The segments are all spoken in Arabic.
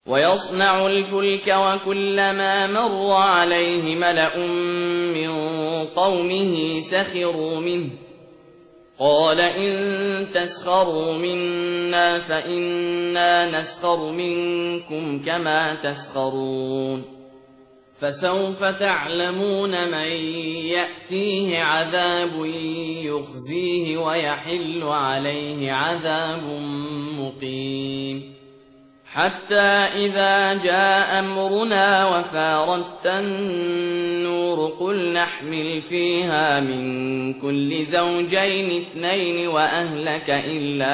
ويصنع الفلك وكلما مر عليه ملأ من قومه سخروا منه قال إن تسخروا منا فإنا نسخر منكم كما تسخرون فسوف تعلمون من يأتيه عذاب يخزيه ويحل عليه عذاب مقيم حتى إذا جاء أمرنا وفارت النور قل نحمل فيها من كل زوجين اثنين وأهلك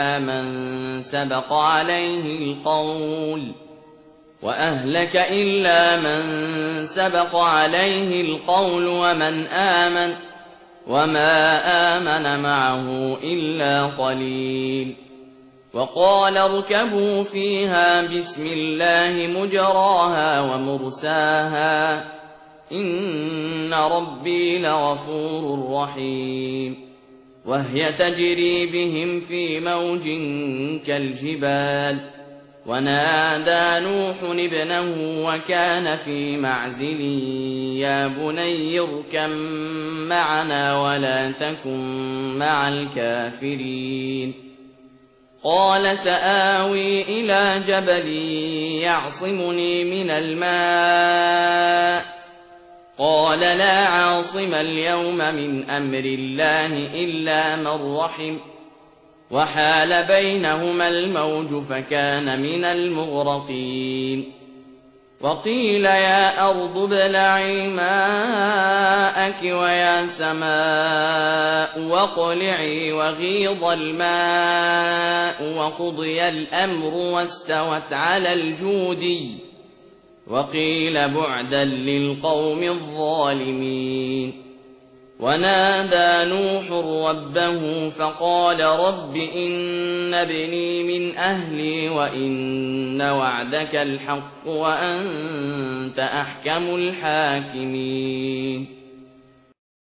إلا من سبق عليه القول ومن آمن وما آمن معه إلا قليل وقال اركبوا فيها بسم الله مجراها ومرساها إن ربي لغفور رحيم وهي تجري بهم في موج كالجبال ونادى نوح ابنه وكان في معزل يا بني اركب معنا ولا تكن مع الكافرين قال سآوي إلى جبل يعصمني من الماء قال لا عاصم اليوم من أمر الله إلا من رحم وحال بينهما الموج فكان من المغرقين وقيل يا أرض ابلعي ماءك ويا سماء واقلعي وغيض الماء وقضي الأمر واستوت على الجودي وقيل بعدا للقوم الظالمين ونادى نوح ربه فقال رب إن ابني من أهلي وإن وعدك الحق وأنت أحكم الحاكمين